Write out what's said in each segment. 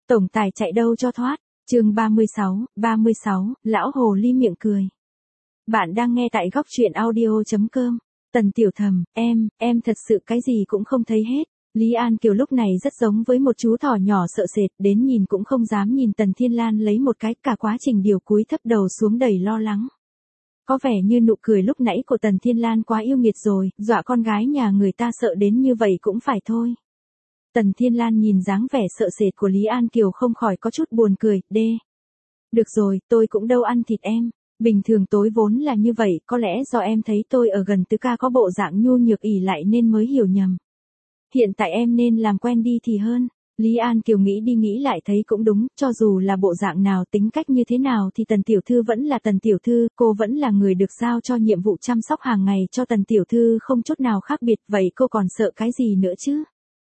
Tổng tài chạy đâu cho thoát. Chương 36, lão hồ ly miệng cười. Bạn đang nghe tại góc truyện audio.com. Tần Tiểu Thầm, em thật sự cái gì cũng không thấy hết. Lý An Kiều lúc này rất giống với một chú thỏ nhỏ sợ sệt, đến nhìn cũng không dám nhìn Tần Thiên Lan lấy một cái, cả quá trình điều cúi thấp đầu xuống đầy lo lắng. Có vẻ như nụ cười lúc nãy của Tần Thiên Lan quá yêu nghiệt rồi, dọa con gái nhà người ta sợ đến như vậy cũng phải thôi. Tần Thiên Lan nhìn dáng vẻ sợ sệt của Lý An Kiều không khỏi có chút buồn cười, Được rồi, tôi cũng đâu ăn thịt em. Bình thường tối vốn là như vậy, có lẽ do em thấy tôi ở gần Tứ ca có bộ dạng nhu nhược ỷ lại nên mới hiểu nhầm. Hiện tại em nên làm quen đi thì hơn. Lý An Kiều nghĩ đi nghĩ lại thấy cũng đúng, cho dù là bộ dạng nào tính cách như thế nào thì Tần Tiểu Thư vẫn là Tần Tiểu Thư, cô vẫn là người được giao cho nhiệm vụ chăm sóc hàng ngày cho Tần Tiểu Thư không chút nào khác biệt, vậy cô còn sợ cái gì nữa chứ?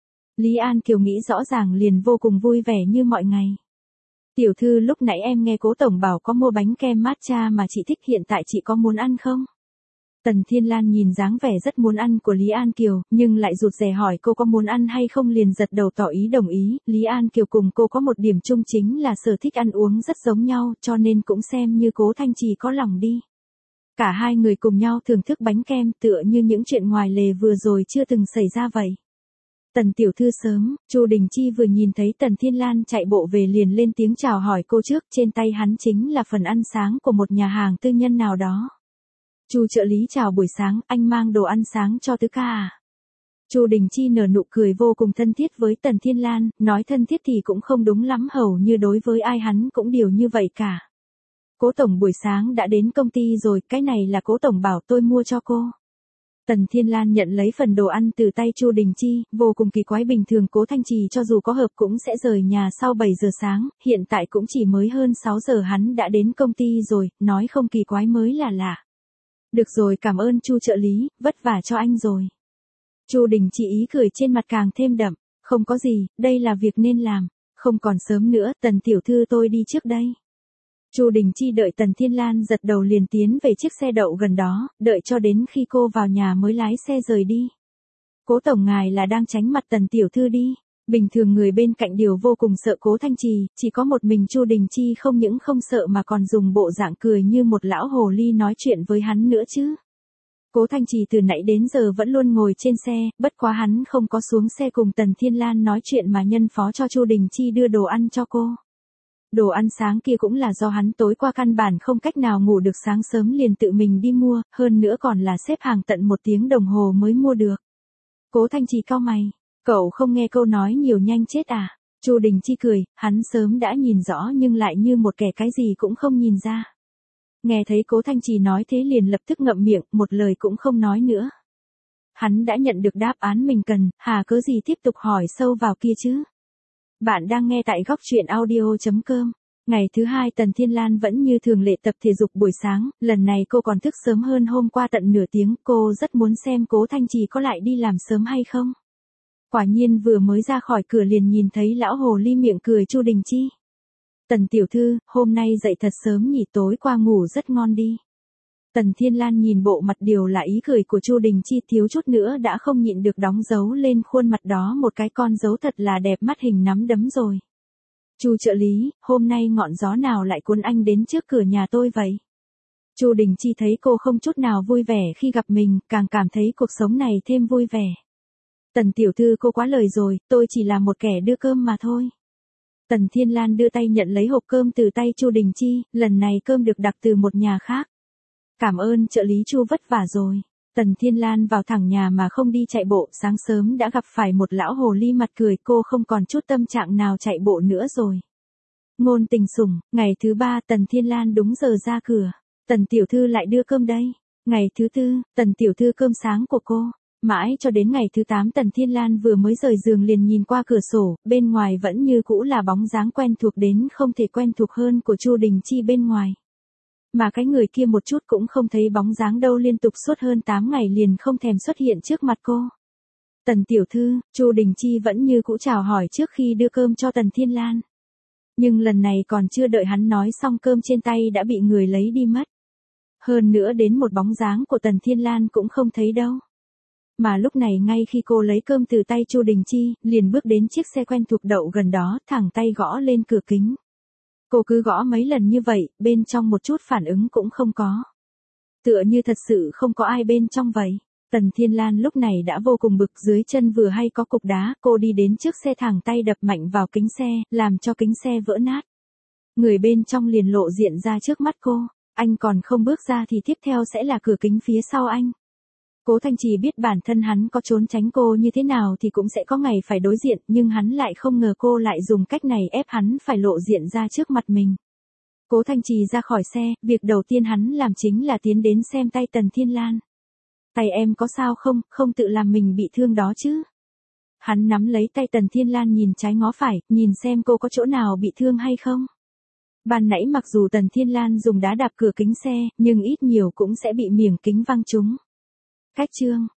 Lý An Kiều nghĩ rõ ràng liền vô cùng vui vẻ như mọi ngày. Tiểu thư lúc nãy em nghe cố tổng bảo có mua bánh kem matcha mà chị thích, hiện tại chị có muốn ăn không? Tần Thiên Lan nhìn dáng vẻ rất muốn ăn của Lý An Kiều, nhưng lại rụt rè hỏi cô có muốn ăn hay không, liền giật đầu tỏ ý đồng ý. Lý An Kiều cùng cô có một điểm chung chính là sở thích ăn uống rất giống nhau, cho nên cũng xem như Cố Thanh Trì có lòng đi. Cả hai người cùng nhau thưởng thức bánh kem tựa như những chuyện ngoài lề vừa rồi chưa từng xảy ra vậy. Tần Tiểu Thư sớm, Chu Đình Chi vừa nhìn thấy Tần Thiên Lan chạy bộ về liền lên tiếng chào hỏi cô trước, trên tay hắn chính là phần ăn sáng của một nhà hàng tư nhân nào đó. Chu trợ lý chào buổi sáng, anh mang đồ ăn sáng cho Tứ ca à? Chu Đình Chi nở nụ cười vô cùng thân thiết với Tần Thiên Lan, nói thân thiết thì cũng không đúng lắm, hầu như đối với ai hắn cũng đều như vậy cả. Cố tổng buổi sáng đã đến công ty rồi, cái này là Cố tổng bảo tôi mua cho cô. Tần Thiên Lan nhận lấy phần đồ ăn từ tay Chu Đình Chi, vô cùng kỳ quái, bình thường Cố Thanh Trì cho dù có hợp cũng sẽ rời nhà sau 7 giờ sáng, hiện tại cũng chỉ mới hơn 6 giờ hắn đã đến công ty rồi, nói không kỳ quái mới là lạ. Được rồi, cảm ơn Chu trợ lý, vất vả cho anh rồi. Chu Đình Chi ý cười trên mặt càng thêm đậm, không có gì, đây là việc nên làm, không còn sớm nữa, Tần Tiểu Thư tôi đi trước đây. Chu Đình Chi đợi Tần Thiên Lan giật đầu liền tiến về chiếc xe đậu gần đó, đợi cho đến khi cô vào nhà mới lái xe rời đi. Cố tổng ngài là đang tránh mặt Tần Tiểu Thư đi. Bình thường người bên cạnh đều vô cùng sợ Cố Thanh Trì, chỉ có một mình Chu Đình Chi không những không sợ mà còn dùng bộ dạng cười như một lão hồ ly nói chuyện với hắn nữa chứ. Cố Thanh Trì từ nãy đến giờ vẫn luôn ngồi trên xe, bất quá hắn không có xuống xe cùng Tần Thiên Lan nói chuyện mà nhân phó cho Chu Đình Chi đưa đồ ăn cho cô. Đồ ăn sáng kia cũng là do hắn tối qua căn bản không cách nào ngủ được, sáng sớm liền tự mình đi mua, hơn nữa còn là xếp hàng tận 1 tiếng đồng hồ mới mua được. Cố Thanh Trì cau mày, cậu không nghe câu nói nhiều nhanh chết à? Chu Đình Chi cười, hắn sớm đã nhìn rõ nhưng lại như một kẻ cái gì cũng không nhìn ra. Nghe thấy Cố Thanh Trì nói thế liền lập tức ngậm miệng, một lời cũng không nói nữa. Hắn đã nhận được đáp án mình cần, hà cớ gì tiếp tục hỏi sâu vào kia chứ? Bạn đang nghe tại góc truyện audio.com. Ngày thứ 2 Tần Thiên Lan vẫn như thường lệ tập thể dục buổi sáng, lần này cô còn thức sớm hơn hôm qua tận nửa tiếng, cô rất muốn xem Cố Thanh Trì có lại đi làm sớm hay không. Quả nhiên vừa mới ra khỏi cửa liền nhìn thấy lão hồ ly miệng cười Chu Đình Chi. Tần Tiểu Thư, hôm nay dậy thật sớm nhỉ, tối qua ngủ rất ngon đi. Tần Thiên Lan nhìn bộ mặt điều là ý cười của Chu Đình Chi, thiếu chút nữa đã không nhịn được đóng dấu lên khuôn mặt đó một cái con dấu thật là đẹp mắt hình nắm đấm rồi. Chu trợ lý, hôm nay ngọn gió nào lại cuốn anh đến trước cửa nhà tôi vậy? Chu Đình Chi thấy cô không chút nào vui vẻ khi gặp mình, càng cảm thấy cuộc sống này thêm vui vẻ. Tần Tiểu Thư cô quá lời rồi, tôi chỉ là một kẻ đưa cơm mà thôi. Tần Thiên Lan đưa tay nhận lấy hộp cơm từ tay Chu Đình Chi, lần này cơm được đặt từ một nhà khác. Cảm ơn trợ lý Chu, vất vả rồi. Tần Thiên Lan vào thẳng nhà mà không đi chạy bộ, sáng sớm đã gặp phải một lão hồ ly mặt cười, cô không còn chút tâm trạng nào chạy bộ nữa rồi. Ngôn Tình Sủng, ngày thứ 3 Tần Thiên Lan đúng giờ ra cửa. Tần Tiểu Thư lại đưa cơm đây. Ngày thứ 4, Tần Tiểu Thư cơm sáng của cô. Mãi cho đến ngày thứ 8 Tần Thiên Lan vừa mới rời giường liền nhìn qua cửa sổ, bên ngoài vẫn như cũ là bóng dáng quen thuộc đến không thể quen thuộc hơn của Chu Đình Chi bên ngoài. Mà cái người kia một chút cũng không thấy bóng dáng đâu, liên tục suốt hơn 8 ngày liền không thèm xuất hiện trước mặt cô. Tần Tiểu Thư, Chu Đình Chi vẫn như cũ chào hỏi trước khi đưa cơm cho Tần Thiên Lan. Nhưng lần này còn chưa đợi hắn nói xong cơm trên tay đã bị người lấy đi mất. Hơn nữa đến một bóng dáng của Tần Thiên Lan cũng không thấy đâu. Mà lúc này ngay khi cô lấy cơm từ tay Chu Đình Chi, liền bước đến chiếc xe quen thuộc đậu gần đó, thẳng tay gõ lên cửa kính. Cô cứ gõ mấy lần như vậy, bên trong một chút phản ứng cũng không có. Tựa như thật sự không có ai bên trong vậy. Tần Thiên Lan lúc này đã vô cùng bực, dưới chân vừa hay có cục đá, cô đi đến trước xe thẳng tay đập mạnh vào kính xe, làm cho kính xe vỡ nát. Người bên trong liền lộ diện ra trước mắt cô, anh còn không bước ra thì tiếp theo sẽ là cửa kính phía sau anh. Cố Thanh Trì biết bản thân hắn có trốn tránh cô như thế nào thì cũng sẽ có ngày phải đối diện, nhưng hắn lại không ngờ cô lại dùng cách này ép hắn phải lộ diện ra trước mặt mình. Cố Thanh Trì ra khỏi xe, việc đầu tiên hắn làm chính là tiến đến xem tay Tần Thiên Lan. Tay em có sao không, không tự làm mình bị thương đó chứ. Hắn nắm lấy tay Tần Thiên Lan nhìn trái ngó phải, nhìn xem cô có chỗ nào bị thương hay không. Ban nãy mặc dù Tần Thiên Lan dùng đá đạp cửa kính xe, nhưng ít nhiều cũng sẽ bị miếng kính văng trúng. Cách chương